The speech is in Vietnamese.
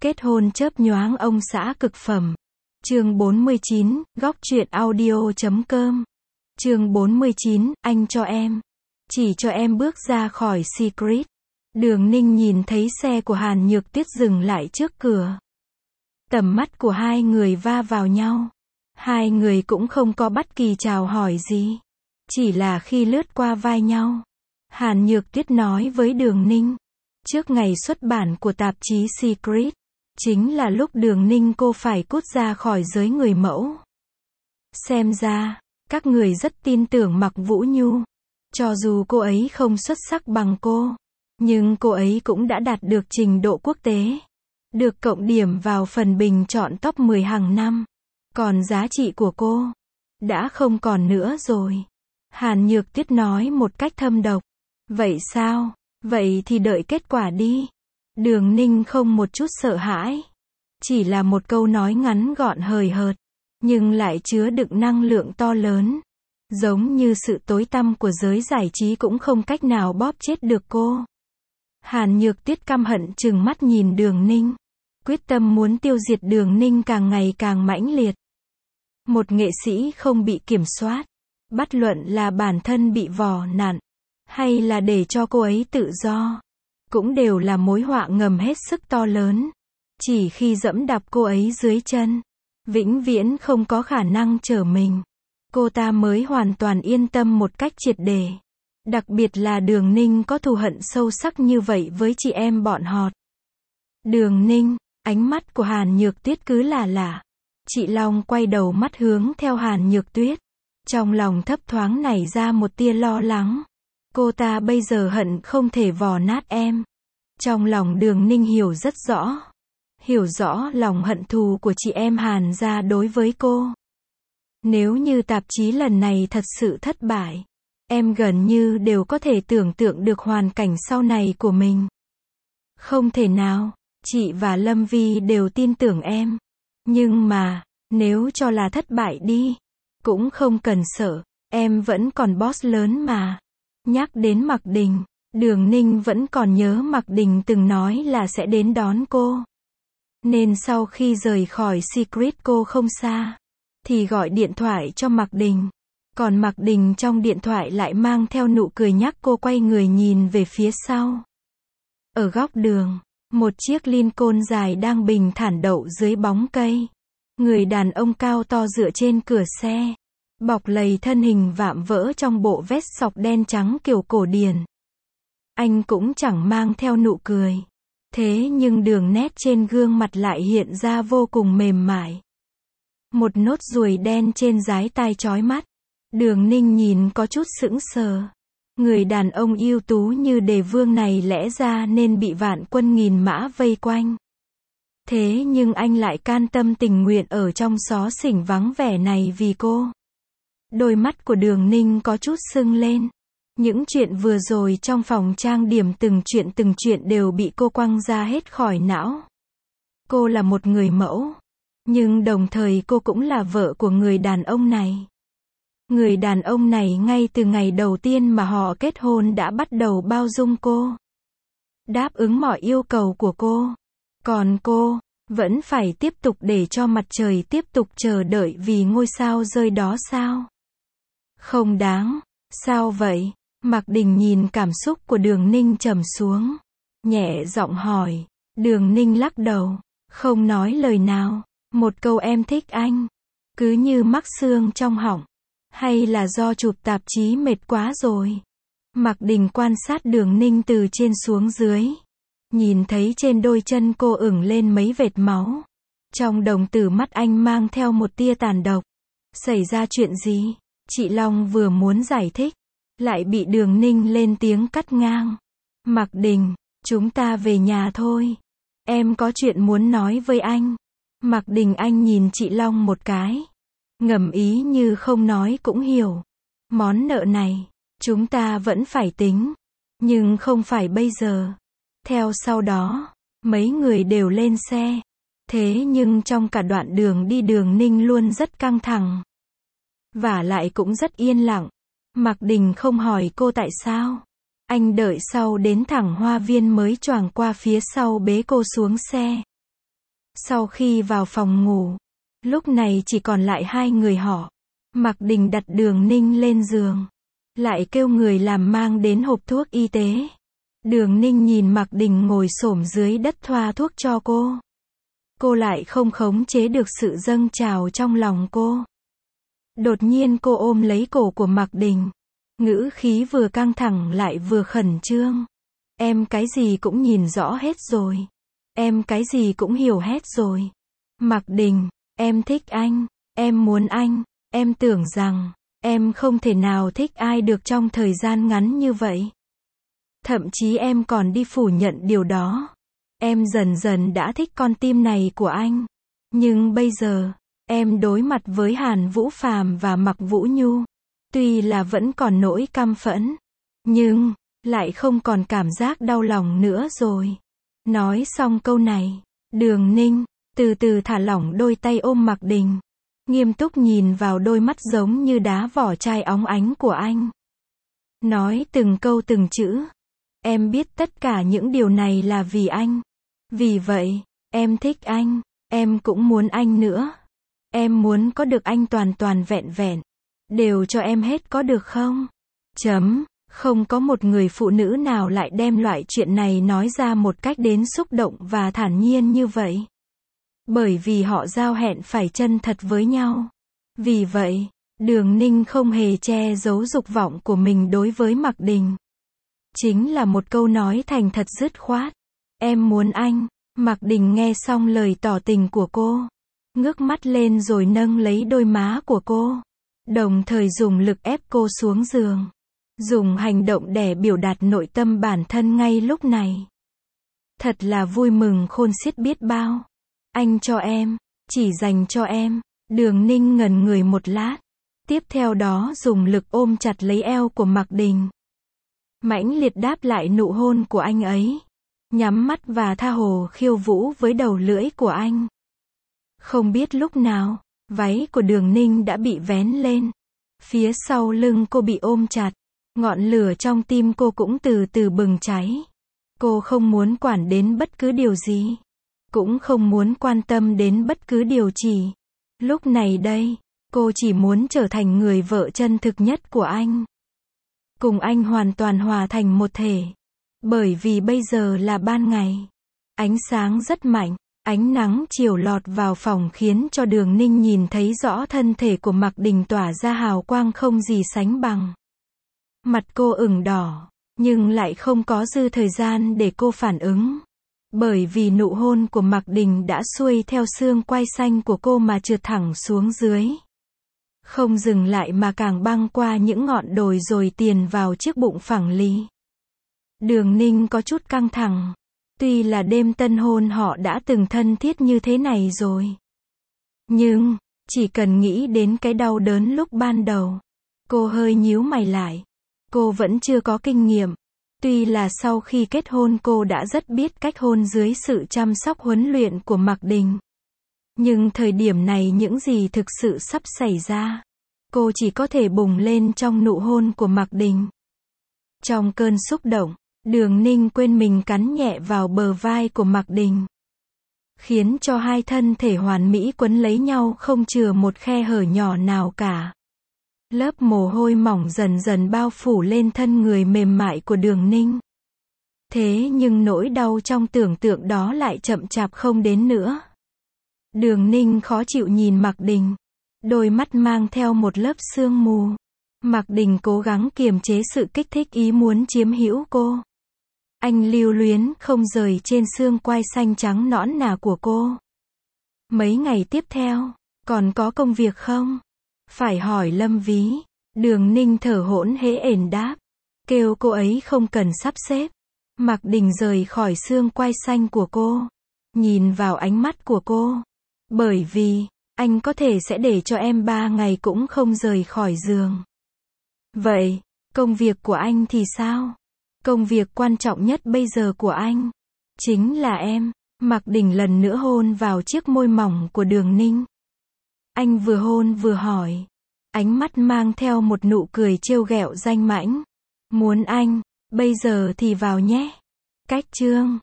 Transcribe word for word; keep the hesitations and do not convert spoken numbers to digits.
Kết hôn chớp nhoáng ông xã cực phẩm. Chương bốn mươi chín, góc truyện audio chấm com. Chương bốn mươi chín, anh cho em. Chỉ cho em bước ra khỏi Secret. Đường Ninh nhìn thấy xe của Hàn Nhược Tuyết dừng lại trước cửa. Tầm mắt của hai người va vào nhau. Hai người cũng không có bất kỳ chào hỏi gì. Chỉ là khi lướt qua vai nhau, Hàn Nhược Tuyết nói với Đường Ninh. Trước ngày xuất bản của tạp chí Secret, chính là lúc Đường Ninh cô phải cút ra khỏi giới người mẫu. Xem ra, các người rất tin tưởng Mạc Vũ Nhu. Cho dù cô ấy không xuất sắc bằng cô, nhưng cô ấy cũng đã đạt được trình độ quốc tế. Được cộng điểm vào phần bình chọn top mười hàng năm. Còn giá trị của cô đã không còn nữa rồi. Hàn Nhược Tuyết nói một cách thâm độc. Vậy sao? Vậy thì đợi kết quả đi. Đường Ninh không một chút sợ hãi. Chỉ là một câu nói ngắn gọn hời hợt, nhưng lại chứa đựng năng lượng to lớn. Giống như sự tối tăm của giới giải trí cũng không cách nào bóp chết được cô. Hàn Nhược Tuyết căm hận trừng mắt nhìn Đường Ninh. Quyết tâm muốn tiêu diệt Đường Ninh càng ngày càng mãnh liệt. Một nghệ sĩ không bị kiểm soát, bất luận là bản thân bị vò nặn, hay là để cho cô ấy tự do, cũng đều là mối họa ngầm hết sức to lớn. Chỉ khi dẫm đạp cô ấy dưới chân, vĩnh viễn không có khả năng trở mình, cô ta mới hoàn toàn yên tâm một cách triệt để. Đặc biệt là Đường Ninh có thù hận sâu sắc như vậy với chị em bọn họ. Đường Ninh, ánh mắt của Hàn Nhược Tuyết cứ là lạ. Chị Long quay đầu mắt hướng theo Hàn Nhược Tuyết. Trong lòng thấp thoáng nảy ra một tia lo lắng. Cô ta bây giờ hận không thể vò nát em. Trong lòng Đường Ninh hiểu rất rõ. Hiểu rõ lòng hận thù của chị em Hàn gia đối với cô. Nếu như tạp chí lần này thật sự thất bại, em gần như đều có thể tưởng tượng được hoàn cảnh sau này của mình. Không thể nào, chị và Lâm Vi đều tin tưởng em. Nhưng mà, nếu cho là thất bại đi, cũng không cần sợ, em vẫn còn boss lớn mà. Nhắc đến Mạc Đình, Đường Ninh vẫn còn nhớ Mạc Đình từng nói là sẽ đến đón cô. Nên sau khi rời khỏi Secret cô không xa, thì gọi điện thoại cho Mạc Đình. Còn Mạc Đình trong điện thoại lại mang theo nụ cười nhắc cô quay người nhìn về phía sau. Ở góc đường, một chiếc Lincoln dài đang bình thản đậu dưới bóng cây. Người đàn ông cao to dựa trên cửa xe, bọc lầy thân hình vạm vỡ trong bộ vest sọc đen trắng kiểu cổ điển. Anh cũng chẳng mang theo nụ cười. Thế nhưng đường nét trên gương mặt lại hiện ra vô cùng mềm mại. Một nốt ruồi đen trên dái tai chói mắt. Đường Ninh nhìn có chút sững sờ. Người đàn ông ưu tú như Đề Vương này lẽ ra nên bị vạn quân nghìn mã vây quanh. Thế nhưng anh lại can tâm tình nguyện ở trong xó xỉnh vắng vẻ này vì cô. Đôi mắt của Đường Ninh có chút sưng lên. Những chuyện vừa rồi trong phòng trang điểm từng chuyện từng chuyện đều bị cô quăng ra hết khỏi não. Cô là một người mẫu, nhưng đồng thời cô cũng là vợ của người đàn ông này. Người đàn ông này ngay từ ngày đầu tiên mà họ kết hôn đã bắt đầu bao dung cô, đáp ứng mọi yêu cầu của cô. Còn cô, vẫn phải tiếp tục để cho mặt trời tiếp tục chờ đợi vì ngôi sao rơi đó sao? Không đáng. Sao vậy? Mạc Đình nhìn cảm xúc của Đường Ninh trầm xuống, nhẹ giọng hỏi. Đường Ninh lắc đầu, không nói lời nào. Một câu em thích anh, cứ như mắc xương trong họng. Hay là do chụp tạp chí mệt quá rồi? Mạc Đình quan sát Đường Ninh từ trên xuống dưới. Nhìn thấy trên đôi chân cô ửng lên mấy vệt máu. Trong đồng tử mắt anh mang theo một tia tàn độc. Xảy ra chuyện gì? Chị Long vừa muốn giải thích, lại bị Đường Ninh lên tiếng cắt ngang. Mạc Đình, chúng ta về nhà thôi. Em có chuyện muốn nói với anh. Mạc Đình anh nhìn chị Long một cái. Ngầm ý như không nói cũng hiểu. Món nợ này, chúng ta vẫn phải tính. Nhưng không phải bây giờ. Theo sau đó, mấy người đều lên xe. Thế nhưng trong cả đoạn đường đi Đường Ninh luôn rất căng thẳng. Vả lại cũng rất yên lặng. Mạc Đình không hỏi cô tại sao. Anh đợi sau đến thẳng hoa viên mới choàng qua phía sau bế cô xuống xe. Sau khi vào phòng ngủ, lúc này chỉ còn lại hai người họ. Mạc Đình đặt Đường Ninh lên giường, lại kêu người làm mang đến hộp thuốc y tế. Đường Ninh nhìn Mạc Đình ngồi xổm dưới đất thoa thuốc cho cô. Cô lại không khống chế được sự dâng trào trong lòng cô. Đột nhiên cô ôm lấy cổ của Mạc Đình. Ngữ khí vừa căng thẳng lại vừa khẩn trương. Em cái gì cũng nhìn rõ hết rồi. Em cái gì cũng hiểu hết rồi. Mạc Đình, em thích anh. Em muốn anh. Em tưởng rằng, em không thể nào thích ai được trong thời gian ngắn như vậy. Thậm chí em còn đi phủ nhận điều đó. Em dần dần đã thích con tim này của anh. Nhưng bây giờ, em đối mặt với Hàn Vũ Phàm và Mạc Vũ Nhu. Tuy là vẫn còn nỗi căm phẫn, nhưng lại không còn cảm giác đau lòng nữa rồi. Nói xong câu này, Đường Ninh từ từ thả lỏng đôi tay ôm Mạc Đình, nghiêm túc nhìn vào đôi mắt giống như đá vỏ chai óng ánh của anh. Nói từng câu từng chữ. Em biết tất cả những điều này là vì anh. Vì vậy, em thích anh. Em cũng muốn anh nữa. Em muốn có được anh toàn toàn vẹn vẹn. Đều cho em hết có được không? Chấm. Không có một người phụ nữ nào lại đem loại chuyện này nói ra một cách đến xúc động và thản nhiên như vậy. Bởi vì họ giao hẹn phải chân thật với nhau. Vì vậy, Đường Ninh không hề che giấu dục vọng của mình đối với Mạc Đình. Chính là một câu nói thành thật dứt khoát. Em muốn anh. Mạc Đình nghe xong lời tỏ tình của cô, ngước mắt lên rồi nâng lấy đôi má của cô, đồng thời dùng lực ép cô xuống giường. Dùng hành động để biểu đạt nội tâm bản thân ngay lúc này. Thật là vui mừng khôn xiết biết bao. Anh cho em, chỉ dành cho em. Đường Ninh ngẩn người một lát. Tiếp theo đó dùng lực ôm chặt lấy eo của Mạc Đình. Mãnh liệt đáp lại nụ hôn của anh ấy. Nhắm mắt và tha hồ khiêu vũ với đầu lưỡi của anh. Không biết lúc nào, váy của Đường Ninh đã bị vén lên. Phía sau lưng cô bị ôm chặt. Ngọn lửa trong tim cô cũng từ từ bừng cháy. Cô không muốn quản đến bất cứ điều gì. Cũng không muốn quan tâm đến bất cứ điều gì. Lúc này đây, cô chỉ muốn trở thành người vợ chân thực nhất của anh. Cùng anh hoàn toàn hòa thành một thể. Bởi vì bây giờ là ban ngày. Ánh sáng rất mạnh. Ánh nắng chiều lọt vào phòng khiến cho Đường Ninh nhìn thấy rõ thân thể của Mạc Đình tỏa ra hào quang không gì sánh bằng. Mặt cô ửng đỏ, nhưng lại không có dư thời gian để cô phản ứng. Bởi vì nụ hôn của Mạc Đình đã xuôi theo xương quai xanh của cô mà trượt thẳng xuống dưới. Không dừng lại mà càng băng qua những ngọn đồi rồi tiền vào chiếc bụng phẳng lì. Đường Ninh có chút căng thẳng. Tuy là đêm tân hôn họ đã từng thân thiết như thế này rồi. Nhưng, chỉ cần nghĩ đến cái đau đớn lúc ban đầu, cô hơi nhíu mày lại. Cô vẫn chưa có kinh nghiệm. Tuy là sau khi kết hôn cô đã rất biết cách hôn dưới sự chăm sóc huấn luyện của Mạc Đình. Nhưng thời điểm này những gì thực sự sắp xảy ra, cô chỉ có thể bùng lên trong nụ hôn của Mạc Đình. Trong cơn xúc động, Đường Ninh quên mình cắn nhẹ vào bờ vai của Mạc Đình. Khiến cho hai thân thể hoàn mỹ quấn lấy nhau không chừa một khe hở nhỏ nào cả. Lớp mồ hôi mỏng dần dần bao phủ lên thân người mềm mại của Đường Ninh. Thế nhưng nỗi đau trong tưởng tượng đó lại chậm chạp không đến nữa. Đường Ninh khó chịu nhìn Mạc Đình. Đôi mắt mang theo một lớp sương mù. Mạc Đình cố gắng kiềm chế sự kích thích ý muốn chiếm hữu cô. Anh lưu luyến không rời trên xương quai xanh trắng nõn nà của cô. Mấy ngày tiếp theo, còn có công việc không? Phải hỏi Lâm Ví. Đường Ninh thở hổn hển đáp. Kêu cô ấy không cần sắp xếp. Mạc Đình rời khỏi xương quai xanh của cô. Nhìn vào ánh mắt của cô. Bởi vì, anh có thể sẽ để cho em ba ngày cũng không rời khỏi giường. Vậy, công việc của anh thì sao? Công việc quan trọng nhất bây giờ của anh chính là em. Mạc Đình lần nữa hôn vào chiếc môi mỏng của Đường Ninh. Anh vừa hôn vừa hỏi. Ánh mắt mang theo một nụ cười trêu ghẹo danh mãnh. Muốn anh, bây giờ thì vào nhé. Cách chương